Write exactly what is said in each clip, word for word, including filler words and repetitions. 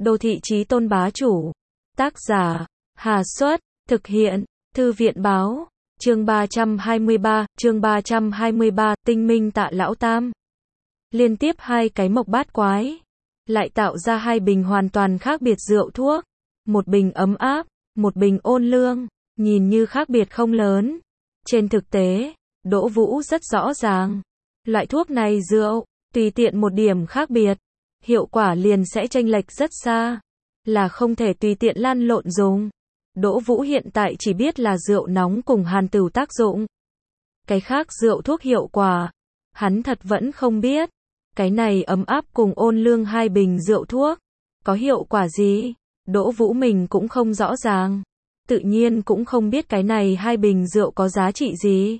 Đô thị chí tôn bá chủ. Tác giả, Hà Xuất, thực hiện, Thư viện báo, chương ba trăm hai mươi ba, chương ba trăm hai mươi ba, tinh minh Tạ Lão Tam. Liên tiếp hai cái mộc bát quái, lại tạo ra hai bình hoàn toàn khác biệt rượu thuốc. Một bình ấm áp, một bình ôn lương, nhìn như khác biệt không lớn. Trên thực tế, Đỗ Vũ rất rõ ràng. Loại thuốc này rượu, tùy tiện một điểm khác biệt, hiệu quả liền sẽ chênh lệch rất xa, là không thể tùy tiện lăn lộn dùng. Đỗ Vũ hiện tại chỉ biết là rượu nóng cùng hàn tửu tác dụng. Cái khác rượu thuốc hiệu quả, hắn thật vẫn không biết. Cái này ấm áp cùng ôn lương hai bình rượu thuốc, có hiệu quả gì? Đỗ Vũ mình cũng không rõ ràng. Tự nhiên cũng không biết cái này hai bình rượu có giá trị gì.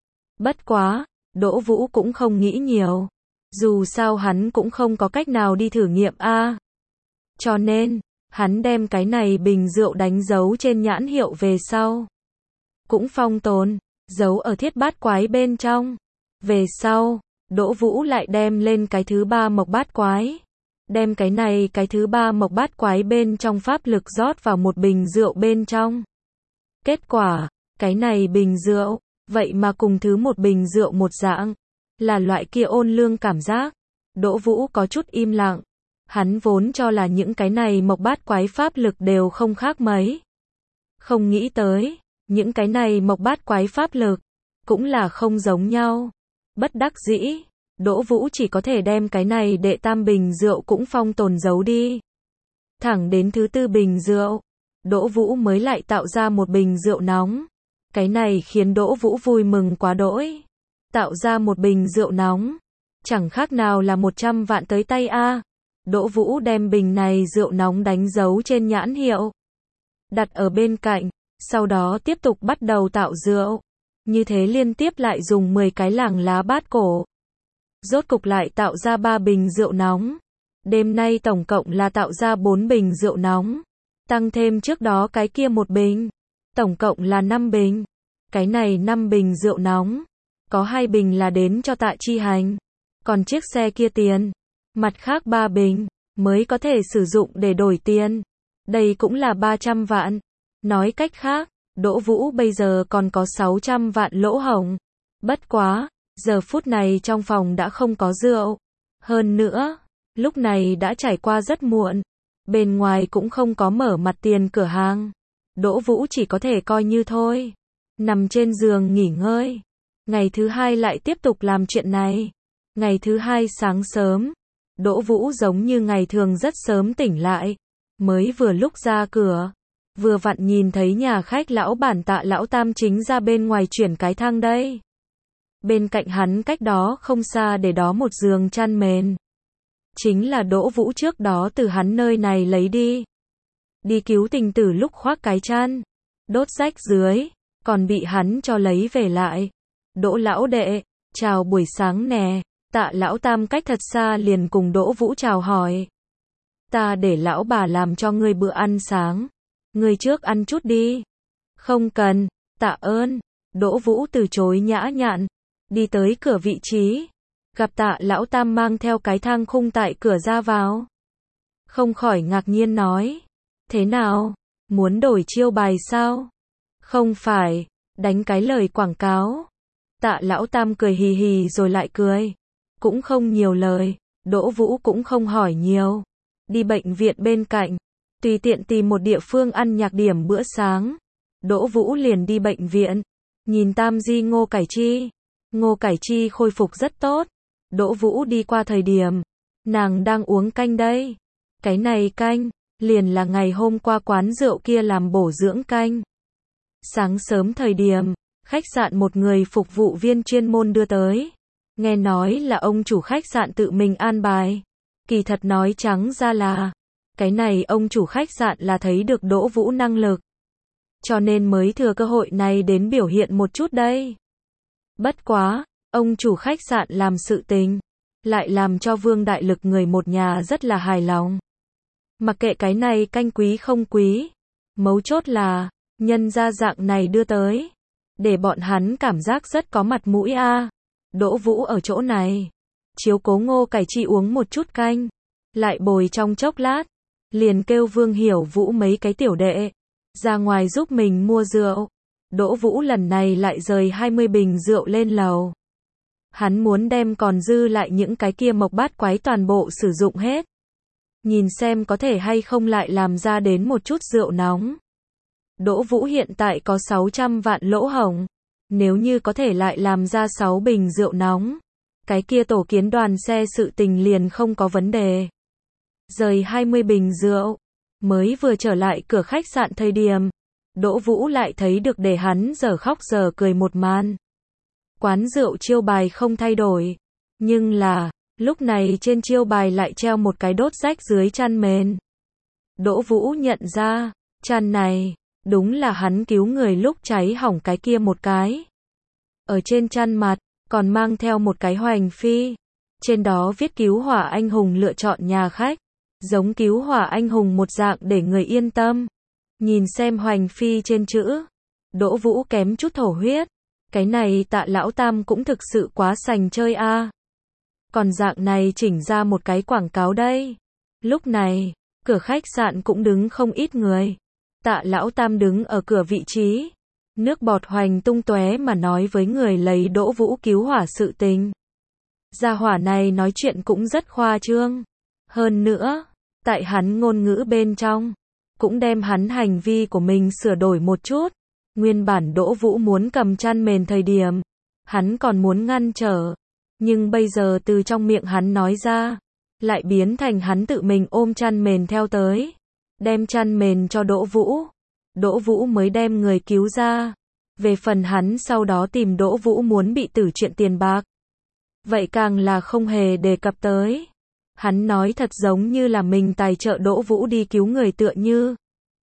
Bất quá, Đỗ Vũ cũng không nghĩ nhiều. Dù sao hắn cũng không có cách nào đi thử nghiệm a. Cho nên, hắn đem cái này bình rượu đánh dấu trên nhãn hiệu về sau. Cũng phong tồn, giấu ở thiết bát quái bên trong. Về sau, Đỗ Vũ lại đem lên cái thứ ba mộc bát quái. Đem cái này cái thứ ba mộc bát quái bên trong pháp lực rót vào một bình rượu bên trong. Kết quả, cái này bình rượu, vậy mà cùng thứ một bình rượu một dạng, là loại kia ôn lương cảm giác. Đỗ Vũ có chút im lặng. Hắn vốn cho là những cái này mộc bát quái pháp lực đều không khác mấy. Không nghĩ tới, những cái này mộc bát quái pháp lực, cũng là không giống nhau. Bất đắc dĩ, Đỗ Vũ chỉ có thể đem cái này đệ tam bình rượu cũng phong tồn giấu đi. Thẳng đến thứ tư bình rượu, Đỗ Vũ mới lại tạo ra một bình rượu nóng. Cái này khiến Đỗ Vũ vui mừng quá đỗi. Tạo ra một bình rượu nóng, chẳng khác nào là một trăm vạn tới tay a. Đỗ Vũ đem bình này rượu nóng đánh dấu trên nhãn hiệu, đặt ở bên cạnh, sau đó tiếp tục bắt đầu tạo rượu. Như thế liên tiếp lại dùng mười cái làng lá bát cổ. Rốt cục lại tạo ra ba bình rượu nóng. Đêm nay tổng cộng là tạo ra bốn bình rượu nóng. Tăng thêm trước đó cái kia một bình. Tổng cộng là năm bình. Cái này năm bình rượu nóng. Có hai bình là đến cho Tạ Chi Hành. Còn chiếc xe kia tiền. Mặt khác ba bình, mới có thể sử dụng để đổi tiền. Đây cũng là ba trăm vạn. Nói cách khác, Đỗ Vũ bây giờ còn có sáu trăm vạn lỗ hổng. Bất quá, giờ phút này trong phòng đã không có rượu. Hơn nữa, lúc này đã trải qua rất muộn. Bên ngoài cũng không có mở mặt tiền cửa hàng. Đỗ Vũ chỉ có thể coi như thôi. Nằm trên giường nghỉ ngơi. Ngày thứ hai lại tiếp tục làm chuyện này. Ngày thứ hai sáng sớm, Đỗ Vũ giống như ngày thường rất sớm tỉnh lại. Mới vừa lúc ra cửa, vừa vặn nhìn thấy nhà khách lão bản Tạ Lão Tam chính ra bên ngoài chuyển cái thang đây. Bên cạnh hắn cách đó không xa để đó một giường chăn mền. Chính là Đỗ Vũ trước đó từ hắn nơi này lấy đi. Đi cứu tình tử lúc khoác cái chăn, đốt rách dưới, còn bị hắn cho lấy về lại. Đỗ lão đệ, chào buổi sáng nè. Tạ Lão Tam cách thật xa liền cùng Đỗ Vũ chào hỏi. Ta để lão bà làm cho ngươi bữa ăn sáng. Ngươi trước ăn chút đi. Không cần, tạ ơn. Đỗ Vũ từ chối nhã nhặn. Đi tới cửa vị trí. Gặp Tạ Lão Tam mang theo cái thang khung tại cửa ra vào. Không khỏi ngạc nhiên nói. Thế nào? Muốn đổi chiêu bài sao? Không phải, đánh cái lời quảng cáo. Tạ Lão Tam cười hì hì rồi lại cười. Cũng không nhiều lời, Đỗ Vũ cũng không hỏi nhiều. Đi bệnh viện bên cạnh, tùy tiện tìm một địa phương ăn nhạc điểm bữa sáng. Đỗ Vũ liền đi bệnh viện, nhìn Tam Di Ngô Cải Chi. Ngô Cải Chi khôi phục rất tốt. Đỗ Vũ đi qua thời điểm, nàng đang uống canh đây. Cái này canh, liền là ngày hôm qua quán rượu kia làm bổ dưỡng canh. Sáng sớm thời điểm, khách sạn một người phục vụ viên chuyên môn đưa tới. Nghe nói là ông chủ khách sạn tự mình an bài. Kỳ thật nói trắng ra là, cái này ông chủ khách sạn là thấy được Đỗ Vũ năng lực. Cho nên mới thừa cơ hội này đến biểu hiện một chút đây. Bất quá, ông chủ khách sạn làm sự tình, lại làm cho Vương Đại Lực người một nhà rất là hài lòng. Mặc kệ cái này canh quý không quý, mấu chốt là, nhân ra dạng này đưa tới. Để bọn hắn cảm giác rất có mặt mũi a. Đỗ Vũ ở chỗ này, chiếu cố Ngô Cải Chi uống một chút canh, lại bồi trong chốc lát, liền kêu Vương Hiểu Vũ mấy cái tiểu đệ ra ngoài giúp mình mua rượu. Đỗ Vũ lần này lại rời hai mươi bình rượu lên lầu. Hắn muốn đem còn dư lại những cái kia mộc bát quái toàn bộ sử dụng hết. Nhìn xem có thể hay không lại làm ra đến một chút rượu nóng. Đỗ Vũ hiện tại có sáu trăm vạn lỗ hổng. Nếu như có thể lại làm ra sáu bình rượu nóng, cái kia tổ kiến đoàn xe sự tình liền không có vấn đề. Rời hai mươi bình rượu, mới vừa trở lại cửa khách sạn thời điểm, Đỗ Vũ lại thấy được để hắn giờ khóc giờ cười một màn. Quán rượu chiêu bài không thay đổi, nhưng là, lúc này trên chiêu bài lại treo một cái đốt rách dưới chăn mền. Đỗ Vũ nhận ra, chăn này, đúng là hắn cứu người lúc cháy hỏng cái kia một cái. Ở trên chăn mặt, còn mang theo một cái hoành phi. Trên đó viết cứu hỏa anh hùng lựa chọn nhà khách. Giống cứu hỏa anh hùng một dạng để người yên tâm. Nhìn xem hoành phi trên chữ. Đỗ Vũ kém chút thổ huyết. Cái này Tạ lão tam cũng thực sự quá sành chơi a. À. Còn dạng này chỉnh ra một cái quảng cáo đây. Lúc này, cửa khách sạn cũng đứng không ít người. Tạ lão tam đứng ở cửa vị trí. Nước bọt hoành tung tóe mà nói với người lấy Đỗ Vũ cứu hỏa sự tình. Gia hỏa này nói chuyện cũng rất khoa trương. Hơn nữa, tại hắn ngôn ngữ bên trong, cũng đem hắn hành vi của mình sửa đổi một chút. Nguyên bản Đỗ Vũ muốn cầm chăn mền thời điểm, hắn còn muốn ngăn trở. Nhưng bây giờ từ trong miệng hắn nói ra, lại biến thành hắn tự mình ôm chăn mền theo tới. Đem chăn mền cho Đỗ Vũ. Đỗ Vũ mới đem người cứu ra. Về phần hắn sau đó tìm Đỗ Vũ muốn bị tử chuyện tiền bạc. Vậy càng là không hề đề cập tới. Hắn nói thật giống như là mình tài trợ Đỗ Vũ đi cứu người tựa như.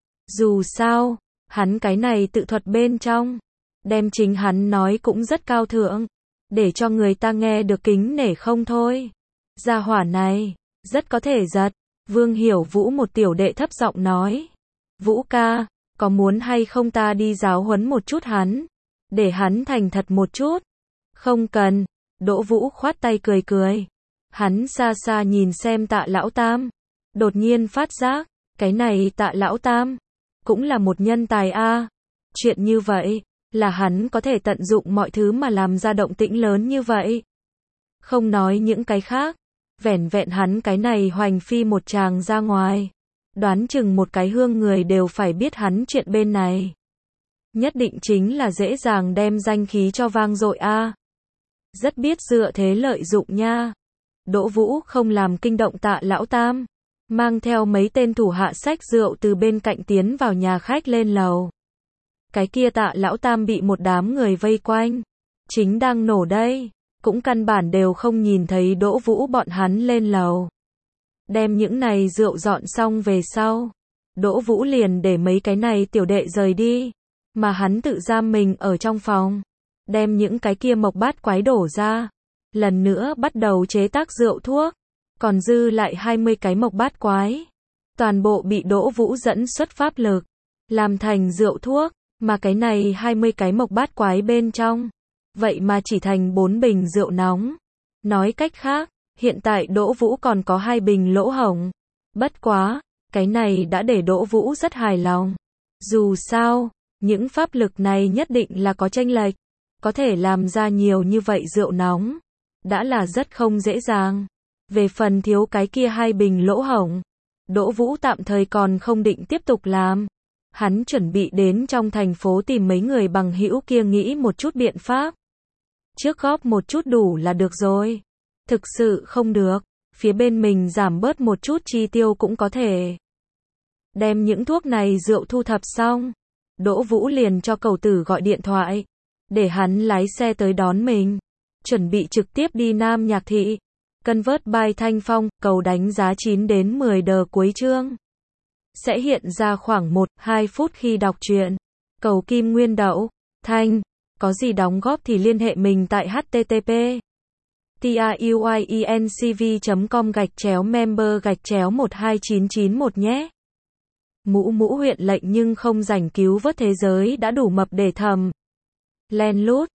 Dù sao, hắn cái này tự thuật bên trong. Đem chính hắn nói cũng rất cao thượng. Để cho người ta nghe được kính nể không thôi. Gia hỏa này, rất có thể giật. Vương Hiểu Vũ một tiểu đệ thấp giọng nói. Vũ ca, có muốn hay không ta đi giáo huấn một chút hắn? Để hắn thành thật một chút. Không cần. Đỗ Vũ khoát tay cười cười. Hắn xa xa nhìn xem Tạ lão tam. Đột nhiên phát giác, cái này Tạ lão tam, cũng là một nhân tài a. À. Chuyện như vậy, là hắn có thể tận dụng mọi thứ mà làm ra động tĩnh lớn như vậy. Không nói những cái khác. Vẻn vẹn hắn cái này hoành phi một tràng ra ngoài. Đoán chừng một cái hương người đều phải biết hắn chuyện bên này. Nhất định chính là dễ dàng đem danh khí cho vang dội a. À. Rất biết dựa thế lợi dụng nha. Đỗ Vũ không làm kinh động Tạ lão tam. Mang theo mấy tên thủ hạ xách rượu từ bên cạnh tiến vào nhà khách lên lầu. Cái kia Tạ lão tam bị một đám người vây quanh. Chính đang nổ đây. Cũng căn bản đều không nhìn thấy Đỗ Vũ bọn hắn lên lầu. Đem những này rượu dọn xong về sau. Đỗ Vũ liền để mấy cái này tiểu đệ rời đi. Mà hắn tự giam mình ở trong phòng. Đem những cái kia mộc bát quái đổ ra. Lần nữa bắt đầu chế tác rượu thuốc. Còn dư lại hai mươi cái mộc bát quái. Toàn bộ bị Đỗ Vũ dẫn xuất pháp lực. Làm thành rượu thuốc. Mà cái này hai mươi cái mộc bát quái bên trong. Vậy mà chỉ thành bốn bình rượu nóng. Nói cách khác, hiện tại Đỗ Vũ còn có hai bình lỗ hổng. Bất quá, cái này đã để Đỗ Vũ rất hài lòng. Dù sao, những pháp lực này nhất định là có chênh lệch. Có thể làm ra nhiều như vậy rượu nóng. Đã là rất không dễ dàng. Về phần thiếu cái kia hai bình lỗ hổng. Đỗ Vũ tạm thời còn không định tiếp tục làm. Hắn chuẩn bị đến trong thành phố tìm mấy người bằng hữu kia nghĩ một chút biện pháp. Trước góp một chút đủ là được rồi. Thực sự không được, phía bên mình giảm bớt một chút chi tiêu cũng có thể. Đem những thuốc này rượu thu thập xong. Đỗ Vũ liền cho cầu tử gọi điện thoại. Để hắn lái xe tới đón mình. Chuẩn bị trực tiếp đi Nam Nhạc Thị. Convert by Thanh Phong, cầu đánh giá chín đến mười đờ cuối chương. Sẽ hiện ra khoảng một đến hai phút khi đọc truyện. Cầu Kim Nguyên Đậu, Thanh. Có gì đóng góp thì liên hệ mình tại http truyencv chấm com gạch chéo member gạch chéo một hai chín chín một nhé. Mũ mũ huyện lệnh nhưng không rảnh cứu vớt thế giới đã đủ mập để thầm. Len lút.